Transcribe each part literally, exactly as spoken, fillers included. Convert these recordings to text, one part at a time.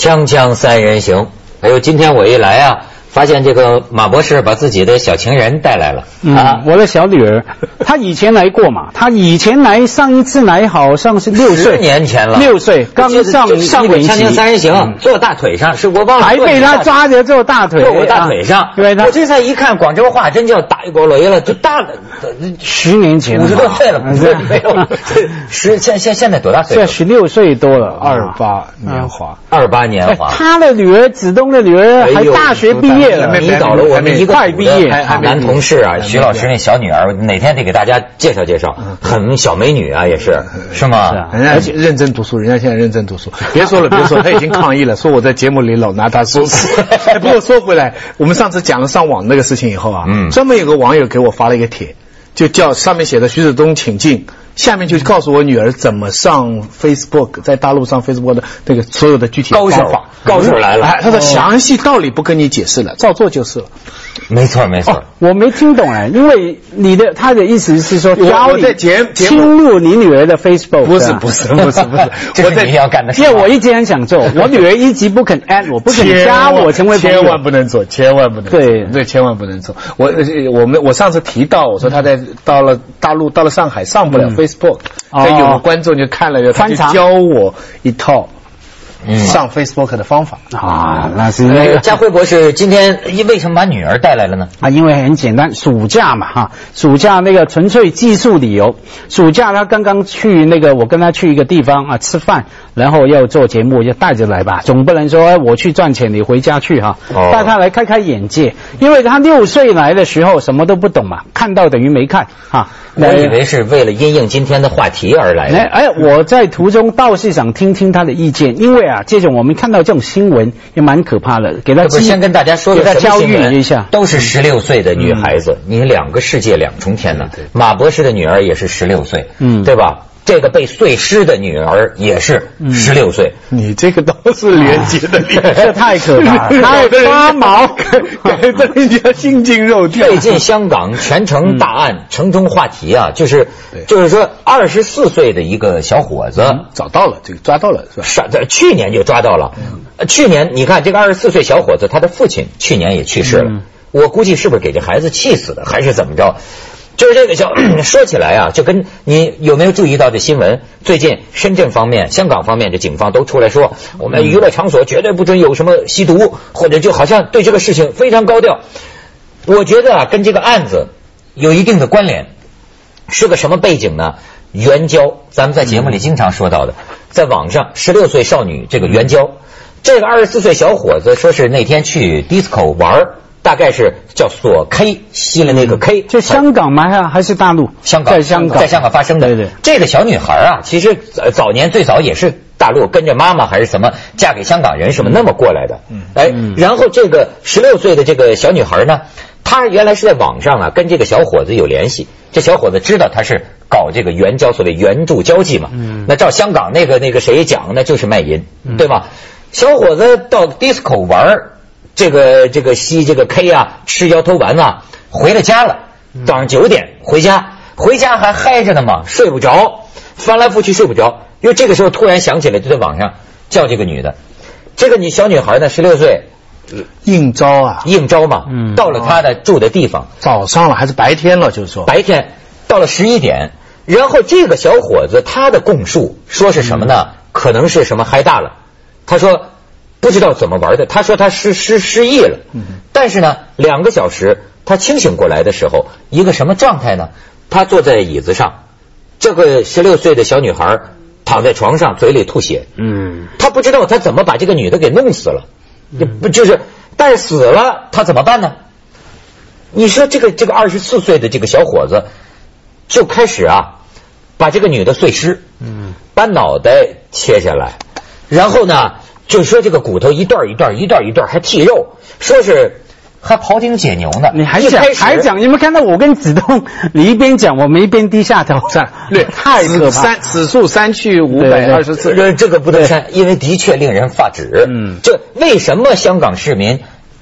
锵锵三人行，哎呦，今天我一来啊，发现这个马博士把自己的小情人带来了、 嗯、啊，我的小女儿，她以前来过嘛，她以前来上一次来好像是六岁， 十年前了， 六岁刚上一上过《锵锵三人行》嗯，坐大腿上，是我忘了， 还被他抓着坐大腿， 坐我大腿上， 对、啊， 我这才一看广州话，真叫大一锅雷了，就大了， 十年前五十多岁了，没有，十现现现在多大岁？ 现在十六岁多了， 二八年华， 二八年华， 他的女儿子东的女儿还大学毕业了， 迷倒了我们一个快毕业男同事啊，徐老师那小女儿，哪天得给大家介绍介绍，很小美女啊，也是，是吗？ 人家认真读书，人家现在认真读书。别说了，别说了，他已经抗议了，说我在节目里老拿他说事。不过说回来，我们上次讲了上网那个事情以后啊，嗯，专门有个网友给我发了一个帖，就叫上面写的徐子东请进。下面就告诉我女儿怎么上 Facebook， 在大陆上 Facebook 的那个所有的具体方法。 高手来了， 他的详细道理不跟你解释了，照做就是了。 没错没错、哦， 我没听懂哎，因为你的他的意思是说教你侵入你女儿的 Facebook， 不是不是不是不是， 这是你要干的事。 因为我一直很想做，我女儿一直不肯 add 我，不肯加我成为朋友， 千万不能做，千万不能做， 对对，千万不能做。我我们我上次提到，我说他在到了大陆到了上海上不了 Facebook，、嗯、所以有个观众就看了，他就教我一套。嗯，上 Facebook 的方法啊，那是那个家辉博士今天为什么把女儿带来了呢？ 啊，因为很简单，暑假嘛哈，暑假那个纯粹技术理由。暑假他刚刚去那个，我跟他去一个地方啊吃饭，然后要做节目，就带着来吧，总不能说我去赚钱，你回家去哈，哦、带他来开开眼界。因为他六岁来的时候什么都不懂嘛，看到等于没看哈。 我以为是为了因应今天的话题而来的。 哎，我在途中倒是想听听他的意见，因为啊，这种我们看到这种新闻也蛮可怕的，给他先跟大家说， 给他教育一下， 都是十六岁的女孩子，嗯、你两个世界两重天呢。马博士的女儿也是十六岁，嗯，对吧？这个被碎尸的女儿也是十六岁， 嗯、你这个都是连接的， 这太可怕了，太发毛， 搞得人家心惊肉跳。 最近香港全城大案、嗯、城中话题啊，就是就是说二十四岁的一个小伙子、 嗯、找到了，这个抓到了是吧？ 是，去年就抓到了。嗯、去年你看这个二十四岁小伙子，他的父亲去年也去世了，嗯、我估计是不是给这孩子气死的，还是怎么着？就是这个叫说起来啊，就跟你有没有注意到这新闻？最近深圳方面、香港方面的警方都出来说，我们娱乐场所绝对不准有什么吸毒，或者就好像对这个事情非常高调。我觉得啊，跟这个案子有一定的关联。是个什么背景呢？援交，咱们在节目里经常说到的，在网上十六岁少女这个援交，这个二十四岁小伙子说是那天去 disco 玩。大概是叫锁 K， 吸了那个 K，、嗯、 就香港吗？还是大陆？ 香港， 在香港， 在香港发生的。 对对， 这个小女孩啊，其实早年最早也是大陆跟着妈妈还是什么嫁给香港人什么那么过来的。嗯，哎，然后这个十六岁的这个小女孩呢，她原来是在网上啊跟这个小伙子有联系，这小伙子知道她是搞这个援交，所谓援助交际嘛。嗯，那照香港那个那个谁讲呢，就是卖淫，嗯、对吧？小伙子到 disco 玩。这个这个吸这个 K 啊，吃摇头丸啊，回了家了，早上九点回家，回家还嗨着呢嘛，睡不着，翻来覆去睡不着，因为这个时候突然想起来，就在网上叫这个女的，这个女小女孩呢，十六岁， 应招啊， 应招嘛，嗯，到了她的住的地方， 早上了还是白天了？就是说白天到了十一点，然后这个小伙子他的供述说是什么呢？嗯、可能是什么嗨大了，他说。不知道怎么玩的，他说他失失失忆了，但是呢，两个小时他清醒过来的时候，一个什么状态呢？他坐在椅子上，这个十六岁的小女孩躺在床上，嘴里吐血。嗯，他不知道他怎么把这个女的给弄死了，不就是，但是死了他怎么办呢？你说这个这个二十四岁的这个小伙子就开始啊，把这个女的碎尸，嗯，把脑袋切下来，然后呢？就说这个骨头一段一段一段一段还剔肉，说是还庖丁解牛呢。 你还讲还讲？你们看到我跟子东，你一边讲，我们一边低下头。 对，太可怕。三此处三去五百二十四， 这这个不能删，因为的确令人发指。嗯，这为什么香港市民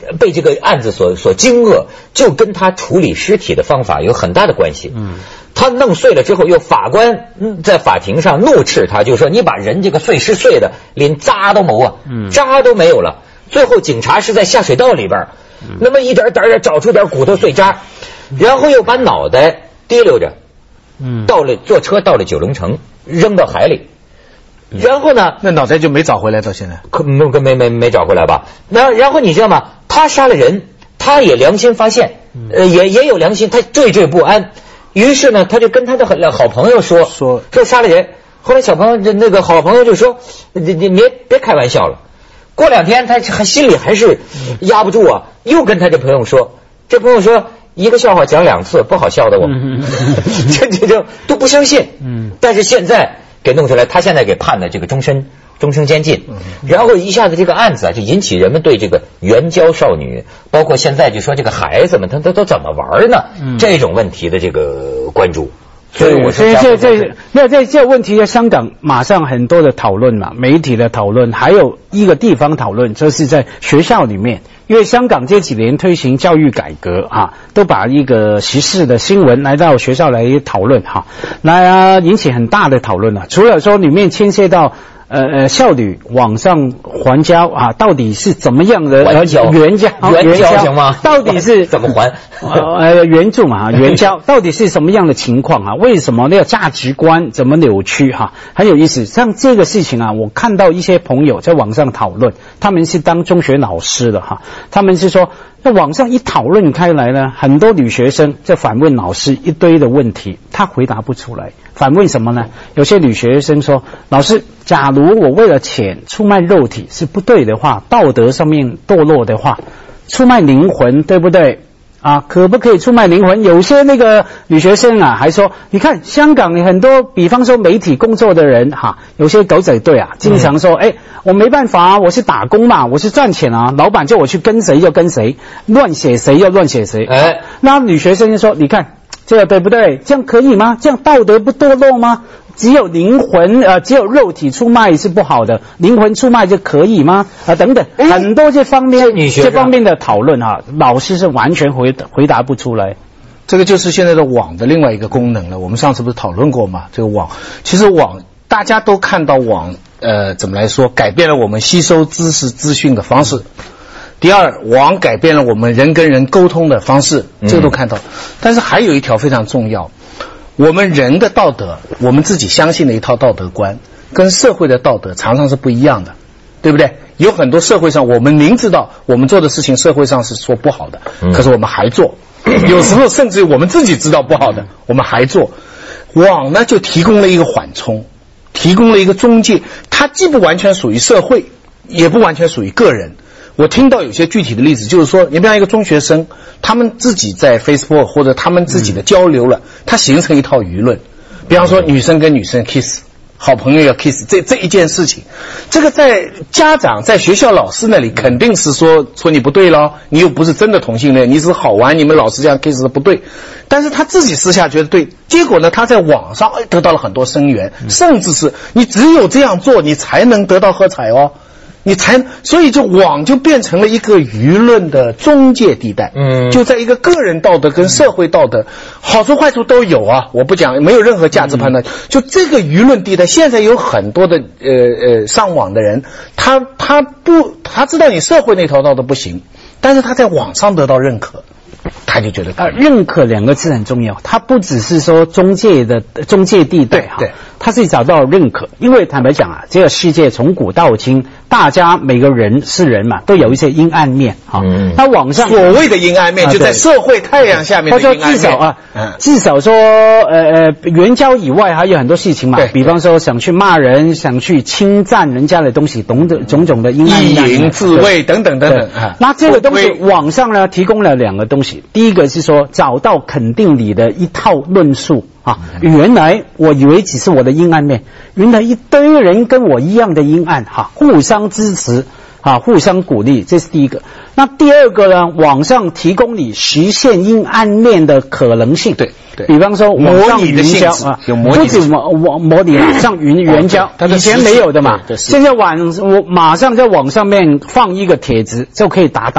被这个案子所所惊愕，就跟他处理尸体的方法有很大的关系。嗯，他弄碎了之后，又法官在法庭上怒斥他，就说你把人这个碎尸碎的连渣都没啊，嗯，渣都没有了。最后警察是在下水道里边，那么一点点点找出点骨头碎渣，然后又把脑袋提溜着，嗯，到了坐车到了九龙城，扔到海里。然后呢？ 那脑袋就没找回来，到现在可没没没没找回来吧？那然后你知道吗？他杀了人，他也良心发现，呃，也也有良心，他惴惴不安。于是呢，他就跟他的好朋友说说说杀了人。后来小朋友那个好朋友就说：“你你别别开玩笑了。”过两天他还心里还是压不住啊，又跟他这朋友说，这朋友说一个笑话讲两次不好笑的我，这这这都不相信。嗯，但是现在。给弄出来，他现在给判了这个终身终身监禁，然后一下子这个案子啊，就引起人们对这个援交少女，包括现在就说这个孩子们他他都怎么玩呢？嗯、这种问题的这个关注。所以我说这这那这这问题在香港马上很多的讨论嘛，媒体的讨论，还有一个地方讨论，这是在学校里面。因为香港这几年推行教育改革啊，都把一个时事的新闻来到学校来讨论哈，来、啊、引起很大的讨论了。除了说里面牵涉到呃呃少女网上还交啊，到底是怎么样的援交？ 援交援交行吗？ 到底是怎么还？ 呃援助嘛，援交到底是什么样的情况啊？为什么那个价值观怎么扭曲哈、啊？很有意思。像这个事情啊，我看到一些朋友在网上讨论，他们是当中学老师的哈，他们是说，在网上一讨论开来呢，很多女学生在反问老师一堆的问题，他回答不出来。反问什么呢？有些女学生说，老师，假如我为了钱出卖肉体是不对的话，道德上面堕落的话，出卖灵魂对不对？啊，可不可以出卖灵魂？有些那个女学生啊，还说，你看香港很多，比方说媒体工作的人哈，有些狗仔队啊，经常说，哎、嗯，我没办法啊，我是打工嘛，我是赚钱啊，老板叫我去跟谁就跟谁，乱写谁就乱写谁。哎，那女学生就说，你看这个对不对？这样可以吗？这样道德不堕落吗？只有灵魂呃，只有肉体出卖是不好的，灵魂出卖就可以吗？啊，等等，很多这方面这方面的讨论啊，老师是完全回回答不出来。 这个就是现在的网的另外一个功能了。我们上次不是讨论过吗？这个网，其实网大家都看到网，呃，怎么来说，改变了我们吸收知识资讯的方式。第二，网改变了我们人跟人沟通的方式，这个都看到。嗯、但是还有一条非常重要。我们人的道德，我们自己相信的一套道德观，跟社会的道德常常是不一样的，对不对？有很多社会上我们明知道我们做的事情社会上是说不好的，可是我们还做，有时候甚至我们自己知道不好的，我们还做。网呢就提供了一个缓冲，提供了一个中介，它既不完全属于社会，也不完全属于个人。我听到有些具体的例子，就是说，你比方一个中学生，他们自己在 Facebook 或者他们自己的交流了，它形成一套舆论。比方说，女生跟女生 kiss， 好朋友要 kiss， 这这一件事情，这个在家长在学校老师那里肯定是说说你不对咯，你又不是真的同性恋，你只是好玩，你们老师这样 kiss 的不对。但是他自己私下觉得对，结果呢，他在网上得到了很多声援，甚至是你只有这样做，你才能得到喝彩哦。你才，所以就网就变成了一个舆论的中介地带，嗯，就在一个个人道德跟社会道德，好处坏处都有啊，我不讲，没有任何价值判断，嗯、就这个舆论地带，现在有很多的呃呃上网的人，他他不，他知道你社会那条道德不行，但是他在网上得到认可。他就觉得啊，认可两个字很重要，它不只是说中介的中介地带哈，它是找到认可。因为坦白讲啊，这个世界从古到今，大家每个人是人嘛，都有一些阴暗面哈。嗯，那网上所谓的阴暗面，就在社会太阳下面的阴暗面。 他说至少啊，嗯、至少说呃呃，援交以外还有很多事情嘛，比方说想去骂人，想去侵占人家的东西，懂得种种的阴暗面， 意淫自慰等等等等。 那这个东西网上呢提供了两个东西。第一个是说找到肯定你的一套论述啊，原来我以为只是我的阴暗面，原来一堆人跟我一样的阴暗哈、啊，互相支持啊，互相鼓励，这是第一个。那第二个呢，网上提供你实现阴暗面的可能性， 对对， 比方说网上援交啊， 有模拟， 不止模模模拟了，上援援交，以前没有的嘛，现在网我马上在网上面放一个帖子就可以达到。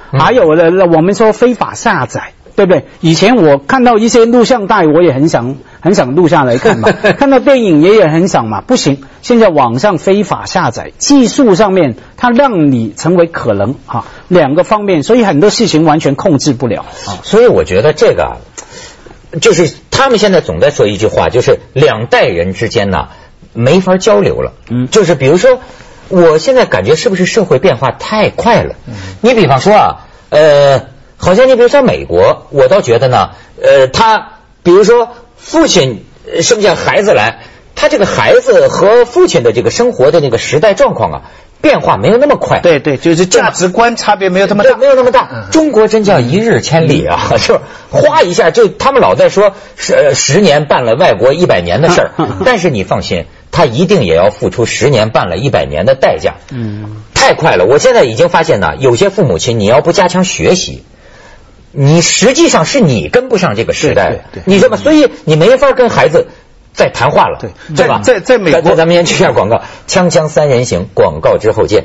还有了我们说非法下载。对不对？以前我看到一些录像带，我也很想很想录下来看嘛。看到电影也也很想嘛，不行。现在网上非法下载，技术上面它让你成为可能啊两个方面，所以很多事情完全控制不了啊。 所以我觉得这个就是他们现在总在说一句话，就是两代人之间呢没法交流了。嗯，就是比如说，我现在感觉是不是社会变化太快了？嗯，你比方说啊，呃。好像你比如说美国，我倒觉得呢，呃，他比如说父亲生下孩子来，他这个孩子和父亲的这个生活的那个时代状况啊，变化没有那么快。 对对，就是价值观差别没有那么大， 没有那么大。嗯、中国真叫一日千里啊，嗯、是吧？哗一下就他们老在说十十年办了外国一百年的事儿，但是你放心，他一定也要付出十年办了一百年的代价。嗯，太快了。我现在已经发现呢，有些父母亲你要不加强学习。你实际上是你跟不上这个时代，对对对，你知道吗？所以你没法跟孩子再谈话了，对对吧？ 在在美国， 咱们先去下广告，锵锵三人行，广告之后见。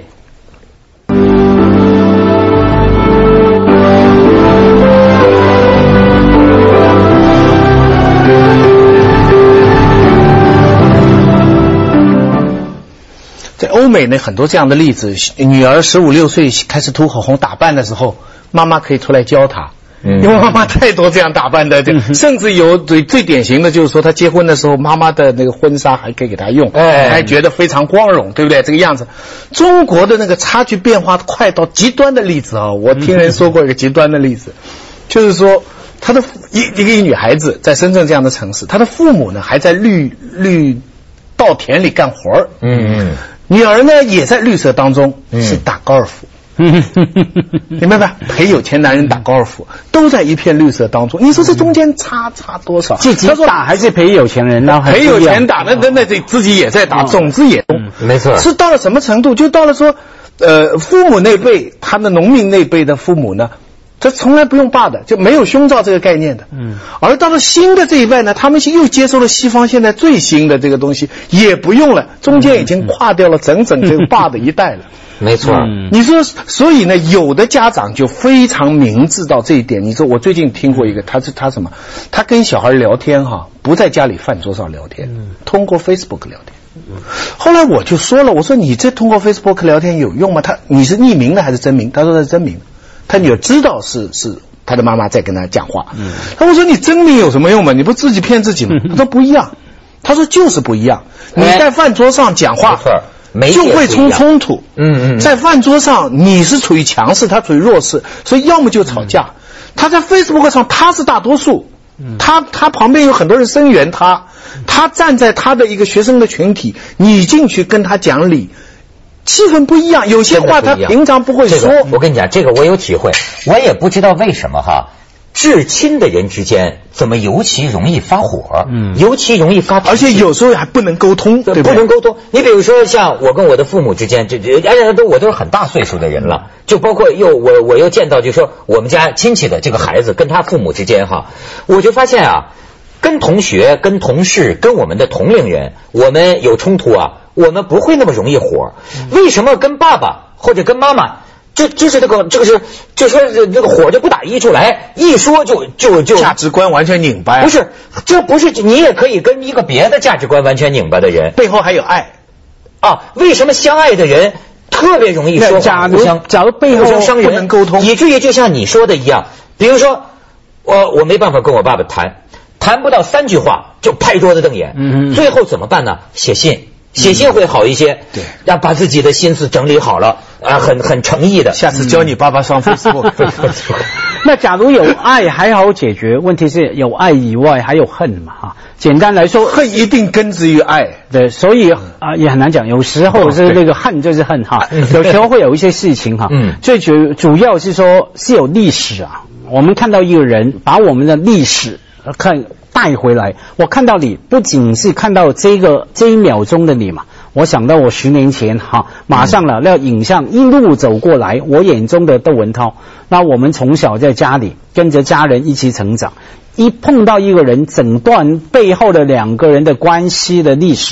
在欧美呢，很多这样的例子，女儿十五六岁开始涂口红打扮的时候，妈妈可以出来教她。因为妈妈太多这样打扮的，嗯、甚至有最最典型的就是说，她结婚的时候，妈妈的那个婚纱还可以给她用，哎，还觉得非常光荣，对不对？这个样子，中国的那个差距变化快到极端的例子啊！我听人说过一个极端的例子，嗯、就是说，她的一一个女孩子在深圳这样的城市，她的父母呢还在绿绿稻田里干活儿，嗯嗯，女儿呢也在绿色当中，嗯、是打高尔夫。明白吧？陪有钱男人打高尔夫，都在一片绿色当中。你说这中间差差多少？ 自己打还是陪有钱人呢？ 陪有钱打，那那那这自己也在打，种子也种。 没错。 是到了什么程度？就到了说，呃，父母那辈，他们农民那辈的父母呢，他从来不用爸的，就没有胸罩这个概念的。嗯。而到了新的这一代呢，他们又接受了西方现在最新的这个东西，也不用了，中间已经跨掉了整整这个爸的一代了。 没错， 嗯、你说，所以呢，有的家长就非常明智到这一点。你说，我最近听过一个，他是他什么？他跟小孩聊天哈，不在家里饭桌上聊天，嗯、通过 Facebook 聊天。嗯、后来我就说了，我说你这通过 Facebook 聊天有用吗？他你是匿名的还是真名？他说他是真名，他女儿知道是是他的妈妈在跟他讲话。嗯，他我说你真名有什么用吗？你不自己骗自己吗？他说不一样，他说就是不一样。你在饭桌上讲话。 没就会出冲突， 嗯嗯， 在饭桌上你是处于强势，他处于弱势，所以要么就吵架。嗯、他在 Facebook 上他是大多数，嗯、他他旁边有很多人声援他，他站在他的一个学生的群体，你进去跟他讲理，气氛不一样，有些话他平常不会说。 这个、我跟你讲，这个我有体会，我也不知道为什么哈。至亲的人之间怎么尤其容易发火？嗯，尤其容易发脾气， 而且有时候还不能沟通，对不能沟通。你比如说像我跟我的父母之间，这这而且都我都是很大岁数的人了，就包括又我我又见到，就说我们家亲戚的这个孩子跟他父母之间哈，我就发现啊，跟同学、跟同事、跟我们的同龄人，我们有冲突啊，我们不会那么容易火。为什么跟爸爸或者跟妈妈？就就是这个这个是就说这个火就不打一处来，一说就就就价值观完全拧巴。 不是，这不是你也可以跟一个别的价值观完全拧巴的人， 背后还有爱啊？为什么相爱的人特别容易说假如假如背后互相伤人， 不能沟通， 以至于就像你说的一样，比如说我我没办法跟我爸爸谈，谈不到三句话就拍桌子瞪眼，嗯，最后怎么办呢？写信。写信会好一些，嗯、对，要把自己的心思整理好了，啊，很很诚意的。 下次教你爸爸上 Facebook。 那假如有爱还好解决，问题是有爱以外还有恨嘛？哈，简单来说， 恨一定根植于爱， 对，所以啊、呃、也很难讲。有时候是那个恨就是恨哈，有时候会有一些事情哈，嗯，最主主要是说是有历史啊。我们看到一个人把我们的历史看。带回来，我看到你不仅是看到这个这一秒钟的你嘛，我想到我十年前哈，马上了那影像一路走过来，我眼中的窦文涛，那我们从小在家里跟着家人一起成长，一碰到一个人，整段背后的两个人的关系的历史，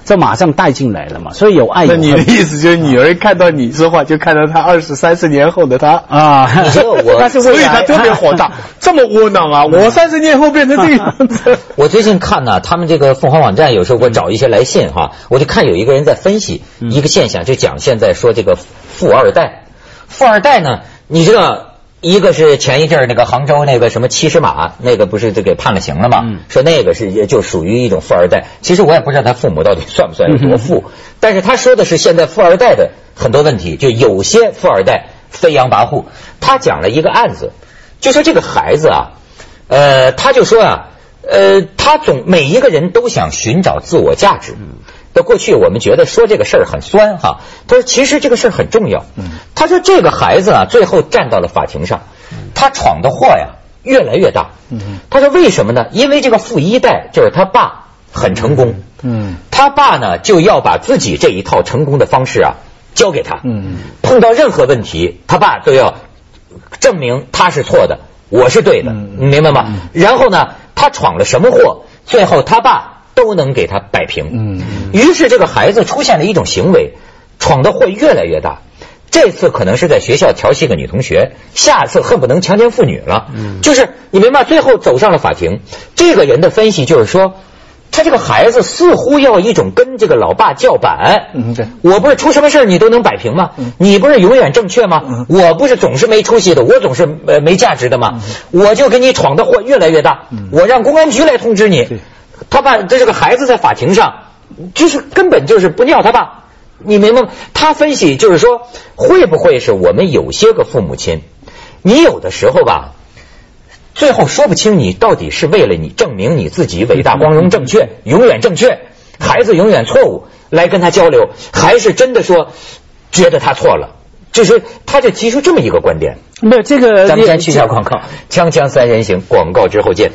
就马上带进来了嘛，所以有爱有恨。 那你的意思就是女儿看到你说话，就看到她二十三十年后的她啊？ 你知道我， 但是所以她特别火大，这么窝囊啊！我三十年后变成这个样子。 我最近看呢，他们这个凤凰网站有时候给我找一些来信哈，我就看有一个人在分析一个现象，就讲现在说这个富二代，富二代呢，你知道。一个是前一阵儿那个杭州那个什么七十码，那个不是就给判了刑了吗？嗯、说那个是就属于一种富二代。其实我也不知道他父母到底算不算有多富，嗯、但是他说的是现在富二代的很多问题，就有些富二代飞扬跋扈。他讲了一个案子，就说这个孩子啊，呃，他就说啊，呃，他总每一个人都想寻找自我价值。在过去我们觉得说这个事儿很酸哈，他说其实这个事儿很重要。他说这个孩子啊，最后站到了法庭上，他闯的祸呀越来越大。他说为什么呢？因为这个富一代就是他爸很成功，他爸呢就要把自己这一套成功的方式啊交给他。碰到任何问题，他爸都要证明他是错的，我是对的，你明白吗？然后呢，他闯了什么祸，最后他爸都能给他摆平。嗯，于是这个孩子出现了一种行为，闯的祸越来越大。这次可能是在学校调戏个女同学，下次恨不能强奸妇女了。嗯，就是你明白，最后走上了法庭。这个人的分析就是说，他这个孩子似乎要一种跟这个老爸叫板。嗯，对，我不是出什么事你都能摆平吗？嗯，你不是永远正确吗？嗯，我不是总是没出息的，我总是呃没价值的吗？嗯，我就给你闯的祸越来越大。嗯，我让公安局来通知你。他爸这这个孩子在法庭上，就是根本就是不尿他爸，你明白吗？他分析就是说，会不会是我们有些个父母亲，你有的时候吧，最后说不清你到底是为了你证明你自己伟大、光荣、正确、永远正确，孩子永远错误来跟他交流，还是真的说觉得他错了？就是他就提出这么一个观点。 没有这个， 咱们先去下广告，锵锵三人行，广告之后见。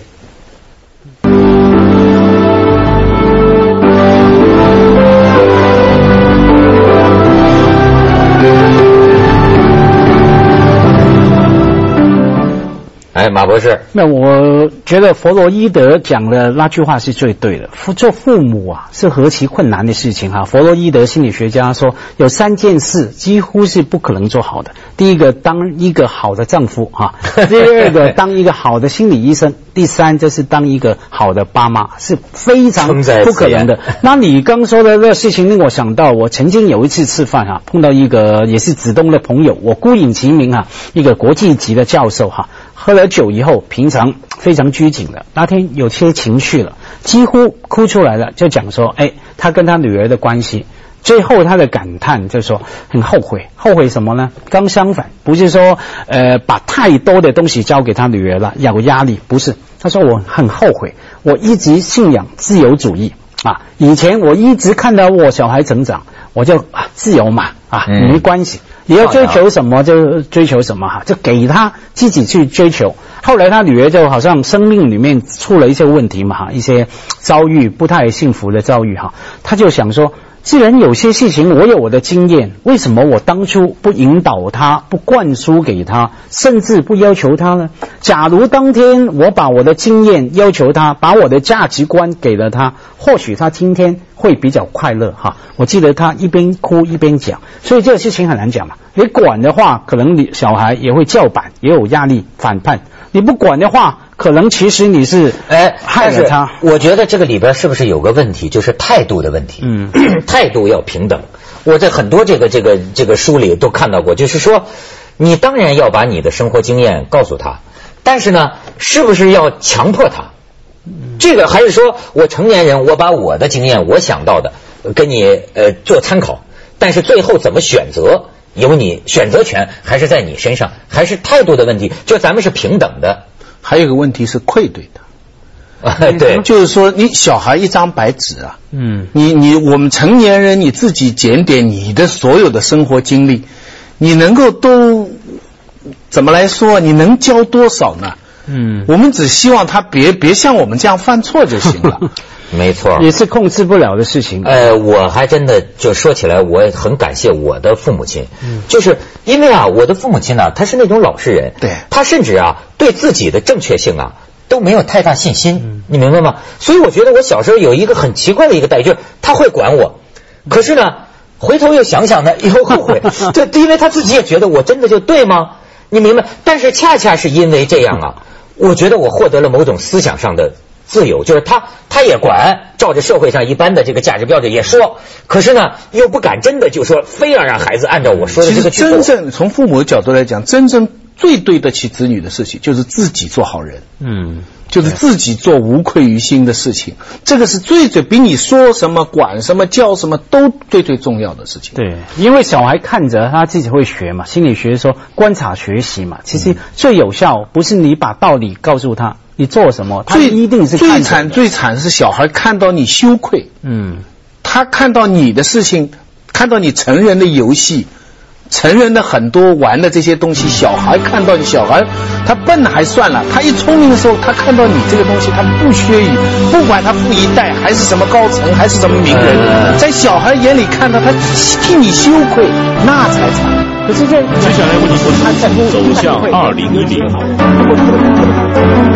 哎，马博士， 那我觉得弗洛伊德讲的那句话是最对的。做父母啊，是何其困难的事情哈！弗洛伊德心理学家说，有三件事几乎是不可能做好的。第一个，当一个好的丈夫哈；第二个，当一个好的心理医生；第三，就是当一个好的爸妈，是非常不可能的。那你刚说的这个事情令我想到，我曾经有一次吃饭哈，碰到一个也是子东的朋友，我孤影其名哈，一个国际级的教授哈。喝了酒以后，平常非常拘谨的，那天有些情绪了，几乎哭出来了，就讲说，哎，他跟他女儿的关系。最后他的感叹就是说很后悔，后悔什么呢？刚相反，不是说呃把太多的东西交给他女儿了，有压力，不是。他说我很后悔，我一直信仰自由主义啊，以前我一直看到我小孩成长，我就啊自由嘛啊没关系。你要追求什么就追求什么哈，就给他自己去追求。后来他女儿就好像生命里面出了一些问题嘛哈，一些遭遇不太幸福的遭遇哈，他就想说，既然有些事情我有我的经验，为什么我当初不引导他，不灌输给他，甚至不要求他呢？假如当天我把我的经验要求他，把我的价值观给了他，或许他今天会比较快乐哈。我记得他一边哭一边讲，所以这个事情很难讲嘛。你管的话，可能你小孩也会叫板，也有压力反叛；你不管的话，可能其实你是哎害了他。 我觉得这个里边是不是有个问题，就是态度的问题？嗯，态度要平等。我在很多这个这个这个书里都看到过，就是说，你当然要把你的生活经验告诉他，但是呢，是不是要强迫他？这个还是说我成年人，我把我的经验，我想到的给你呃做参考，但是最后怎么选择？有你选择权还是在你身上，还是态度的问题，就咱们是平等的。 还有一个问题是愧对的， 啊，对， 就是说你小孩一张白纸啊，嗯，你你我们成年人你自己检点你的所有的生活经历，你能够都怎么来说？你能教多少呢？嗯，我们只希望他别别像我们这样犯错就行了。 没错， 也是控制不了的事情。 呃，我还真的就说起来，我很感谢我的父母亲，嗯、就是因为啊，我的父母亲呢、啊，他是那种老实人， 对， 他甚至啊对自己的正确性啊都没有太大信心，你明白吗？所以我觉得我小时候有一个很奇怪的一个待遇，就是他会管我，可是呢，回头又想想呢，又后悔，这因为他自己也觉得我真的就对吗？你明白？但是恰恰是因为这样啊，我觉得我获得了某种思想上的自由，就是他他也管，照着社会上一般的这个价值标准也说，可是呢，又不敢真的就说非要让孩子按照我说的这个去做。 真正从父母的角度来讲，真正最对得起子女的事情，就是自己做好人。嗯。就是自己做无愧于心的事情，这个是最最比你说什么、管什么、教什么都最最重要的事情。 对，因为小孩看着他自己会学嘛，心理学说观察学习嘛，其实最有效不是你把道理告诉他，你做什么，他一定是看最惨最惨是小孩看到你羞愧，嗯，他看到你的事情，看到你成人的游戏。成人的很多玩的这些东西，小孩看到你，小孩他笨还算了，他一聪明的时候，他看到你这个东西，他不屑于，不管他富一代还是什么高层，还是什么名人，在小孩眼里看到他替你羞愧，那才惨。可是这接下来为你播出走向二零一零。